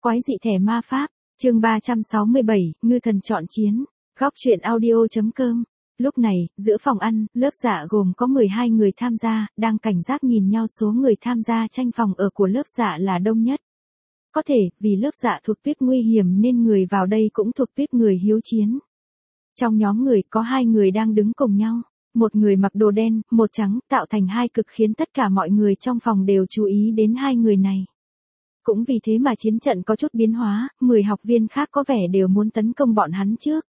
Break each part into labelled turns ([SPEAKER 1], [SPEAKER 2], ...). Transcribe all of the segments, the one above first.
[SPEAKER 1] Quái dị thẻ ma pháp, chương 367, ngư thần chọn chiến, góc truyện audio.com. Lúc này, giữa phòng ăn, lớp dạ gồm có 12 người tham gia, đang cảnh giác nhìn nhau. Số người tham gia tranh phòng ở của lớp dạ là đông nhất. Có thể, vì lớp dạ thuộc tuyết nguy hiểm nên người vào đây cũng thuộc tuyết người hiếu chiến. Trong nhóm người có 2 người đang đứng cùng nhau. Một người mặc đồ đen, một trắng, tạo thành hai cực khiến tất cả mọi người trong phòng đều chú ý đến 2 người này. Cũng vì thế mà chiến trận có chút biến hóa, 10 học viên khác có vẻ đều muốn tấn công bọn hắn trước.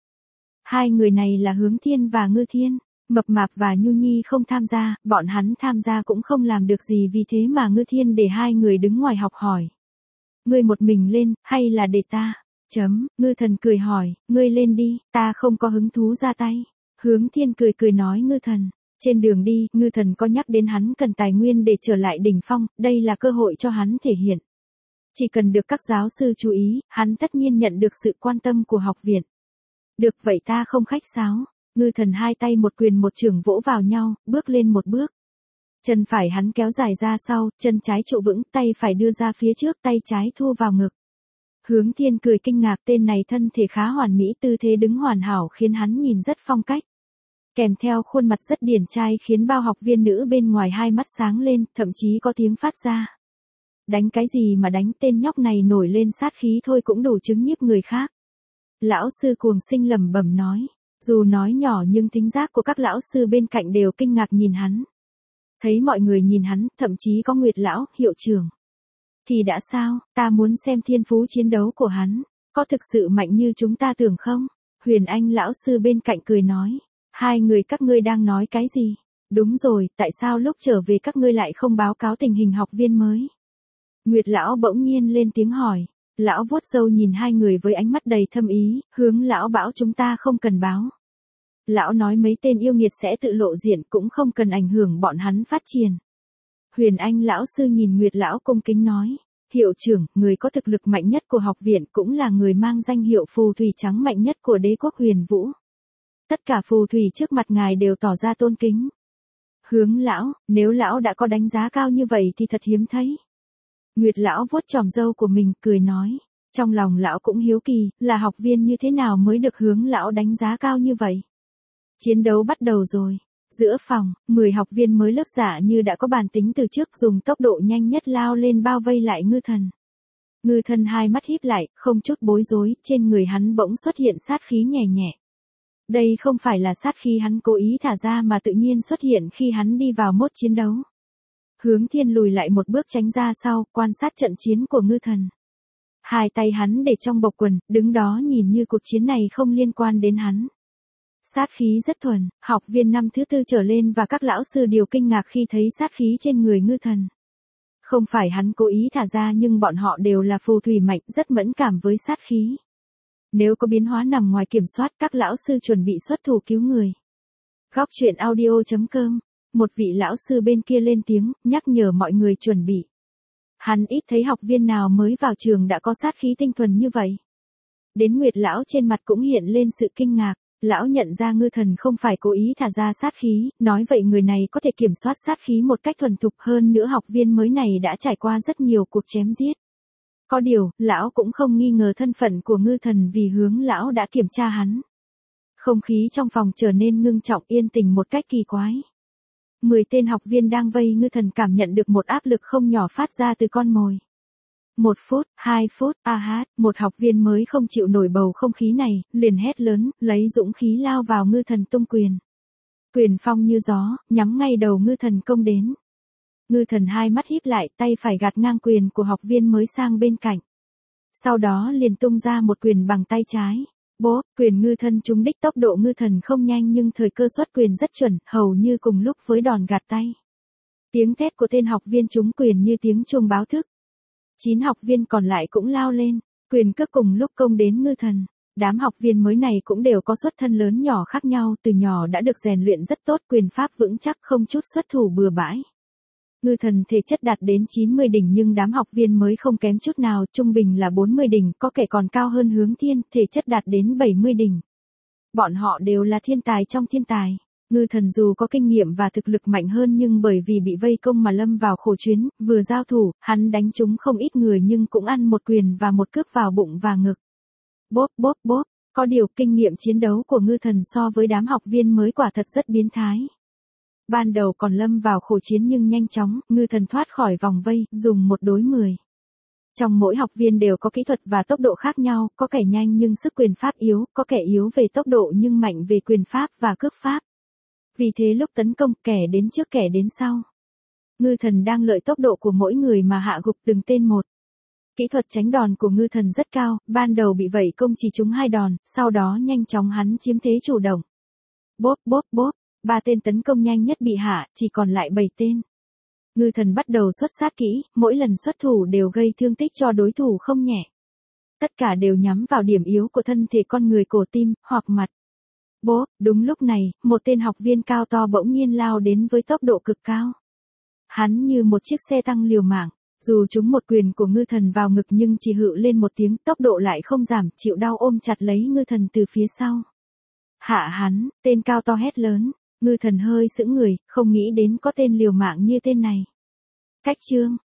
[SPEAKER 1] 2 người này là Hướng Thiên và Ngư Thiên. Mập Mạp và Nhu Nhi không tham gia, bọn hắn tham gia cũng không làm được gì, vì thế mà Ngư Thiên để 2 người đứng ngoài học hỏi. Ngươi một mình lên, hay là để ta? Ngư thần cười hỏi, ngươi lên đi, ta không có hứng thú ra tay. Hướng Thiên cười nói Ngư thần. Trên đường đi, Ngư thần có nhắc đến hắn cần tài nguyên để trở lại đỉnh phong, đây là cơ hội cho hắn thể hiện. Chỉ cần được các giáo sư chú ý, hắn tất nhiên nhận được sự quan tâm của học viện. Được vậy ta không khách sáo. Ngư thần 2 tay một quyền một chưởng vỗ vào nhau, bước lên một bước. Chân phải hắn kéo dài ra sau, chân trái trụ vững, tay phải đưa ra phía trước, tay trái thu vào ngực. Hướng Thiên cười kinh ngạc, tên này thân thể khá hoàn mỹ, tư thế đứng hoàn hảo khiến hắn nhìn rất phong cách. Kèm theo khuôn mặt rất điển trai khiến bao học viên nữ bên ngoài hai mắt sáng lên, thậm chí có tiếng phát ra. Đánh cái gì mà đánh, tên nhóc này nổi lên sát khí thôi cũng đủ chứng nhiếp người khác. Lão sư Cuồng Sinh lẩm bẩm nói. Dù nói nhỏ nhưng thính giác của các lão sư bên cạnh đều kinh ngạc nhìn hắn. Thấy mọi người nhìn hắn, thậm chí có Nguyệt lão, hiệu trưởng. Thì đã sao, ta muốn xem thiên phú chiến đấu của hắn, có thực sự mạnh như chúng ta tưởng không? Huyền Anh lão sư bên cạnh cười nói. 2 người các ngươi đang nói cái gì? Đúng rồi, tại sao lúc trở về các ngươi lại không báo cáo tình hình học viên mới? Nguyệt lão bỗng nhiên lên tiếng hỏi. Lão vuốt râu nhìn 2 người với ánh mắt đầy thâm ý, Hướng lão bảo chúng ta không cần báo. Lão nói mấy tên yêu nghiệt sẽ tự lộ diện, cũng không cần ảnh hưởng bọn hắn phát triển. Huyền Anh lão sư nhìn Nguyệt lão cung kính nói. Hiệu trưởng, người có thực lực mạnh nhất của học viện, cũng là người mang danh hiệu phù thủy trắng mạnh nhất của đế quốc Huyền Vũ. Tất cả phù thủy trước mặt ngài đều tỏ ra tôn kính. Hướng lão, nếu lão đã có đánh giá cao như vậy thì thật hiếm thấy. Nguyệt lão vuốt chòm râu của mình, cười nói. Trong lòng lão cũng hiếu kỳ, là học viên như thế nào mới được Hướng lão đánh giá cao như vậy. Chiến đấu bắt đầu rồi. Giữa phòng, 10 học viên mới lớp dạ như đã có bản tính từ trước, dùng tốc độ nhanh nhất lao lên bao vây lại Ngư thần. Ngư thần 2 mắt híp lại, không chút bối rối, trên người hắn bỗng xuất hiện sát khí nhẹ nhẹ. Đây không phải là sát khí hắn cố ý thả ra mà tự nhiên xuất hiện khi hắn đi vào mốt chiến đấu. Hướng Thiên lùi lại một bước tránh ra sau, quan sát trận chiến của Ngư thần. 2 tay hắn để trong bọc quần, đứng đó nhìn như cuộc chiến này không liên quan đến hắn. Sát khí rất thuần, học viên năm thứ 4 trở lên và các lão sư đều kinh ngạc khi thấy sát khí trên người Ngư thần. Không phải hắn cố ý thả ra, nhưng bọn họ đều là phù thủy mạnh, rất mẫn cảm với sát khí. Nếu có biến hóa nằm ngoài kiểm soát, các lão sư chuẩn bị xuất thủ cứu người. Góc truyện audio.com. Một vị lão sư bên kia lên tiếng, nhắc nhở mọi người chuẩn bị. Hắn ít thấy học viên nào mới vào trường đã có sát khí tinh thuần như vậy. Đến Nguyệt lão trên mặt cũng hiện lên sự kinh ngạc. Lão nhận ra Ngư thần không phải cố ý thả ra sát khí, nói vậy người này có thể kiểm soát sát khí một cách thuần thục, hơn nữa học viên mới này đã trải qua rất nhiều cuộc chém giết. Có điều, lão cũng không nghi ngờ thân phận của Ngư thần vì Hướng lão đã kiểm tra hắn. Không khí trong phòng trở nên ngưng trọng, yên tĩnh một cách kỳ quái. 10 tên học viên đang vây Ngư thần cảm nhận được một áp lực không nhỏ phát ra từ con mồi. 1 phút, 2 phút, một học viên mới không chịu nổi bầu không khí này, liền hét lớn, lấy dũng khí lao vào Ngư thần tung quyền. Quyền phong như gió, nhắm ngay đầu Ngư thần công đến. Ngư thần 2 mắt híp lại, tay phải gạt ngang quyền của học viên mới sang bên cạnh. Sau đó liền tung ra một quyền bằng tay trái. Bốp, quyền Ngư thần trúng đích, tốc độ Ngư thần không nhanh nhưng thời cơ xuất quyền rất chuẩn, hầu như cùng lúc với đòn gạt tay. Tiếng thét của tên học viên trúng quyền như tiếng chuông báo thức. 9 học viên còn lại cũng lao lên, quyền cước cùng lúc công đến Ngư thần. Đám học viên mới này cũng đều có xuất thân lớn nhỏ khác nhau, từ nhỏ đã được rèn luyện rất tốt, quyền pháp vững chắc, không chút xuất thủ bừa bãi. Ngư thần thể chất đạt đến 90 đỉnh nhưng đám học viên mới không kém chút nào, trung bình là 40 đỉnh, có kẻ còn cao hơn Hướng Thiên, thể chất đạt đến 70 đỉnh. Bọn họ đều là thiên tài trong thiên tài. Ngư thần dù có kinh nghiệm và thực lực mạnh hơn nhưng bởi vì bị vây công mà lâm vào khổ chuyến, vừa giao thủ, hắn đánh trúng không ít người nhưng cũng ăn một quyền và một cước vào bụng và ngực. Bốp bốp bốp, có điều kinh nghiệm chiến đấu của ngư thần so với đám học viên mới quả thật rất biến thái. Ban đầu còn lâm vào khổ chiến nhưng nhanh chóng, ngư thần thoát khỏi vòng vây, dùng 1 đối 10. Trong mỗi học viên đều có kỹ thuật và tốc độ khác nhau, có kẻ nhanh nhưng sức quyền pháp yếu, có kẻ yếu về tốc độ nhưng mạnh về quyền pháp và cước pháp. Vì thế lúc tấn công, kẻ đến trước kẻ đến sau. Ngư thần đang lợi tốc độ của mỗi người mà hạ gục từng tên một. Kỹ thuật tránh đòn của ngư thần rất cao, ban đầu bị vây công chỉ trúng 2 đòn, sau đó nhanh chóng hắn chiếm thế chủ động. Bốp bốp bốp, 3 tên tấn công nhanh nhất bị hạ, chỉ còn lại 7 tên. Ngư thần bắt đầu xuất sát kỹ, mỗi lần xuất thủ đều gây thương tích cho đối thủ không nhẹ. Tất cả đều nhắm vào điểm yếu của thân thể con người, cổ tim, hoặc mặt. Bố, đúng lúc này, một tên học viên cao to bỗng nhiên lao đến với tốc độ cực cao. Hắn như một chiếc xe tăng liều mạng, dù trúng một quyền của ngư thần vào ngực nhưng chỉ hự lên một tiếng, tốc độ lại không giảm, chịu đau ôm chặt lấy ngư thần từ phía sau. Hạ hắn, tên cao to hét lớn, ngư thần hơi sững người, không nghĩ đến có tên liều mạng như tên này. Cách chương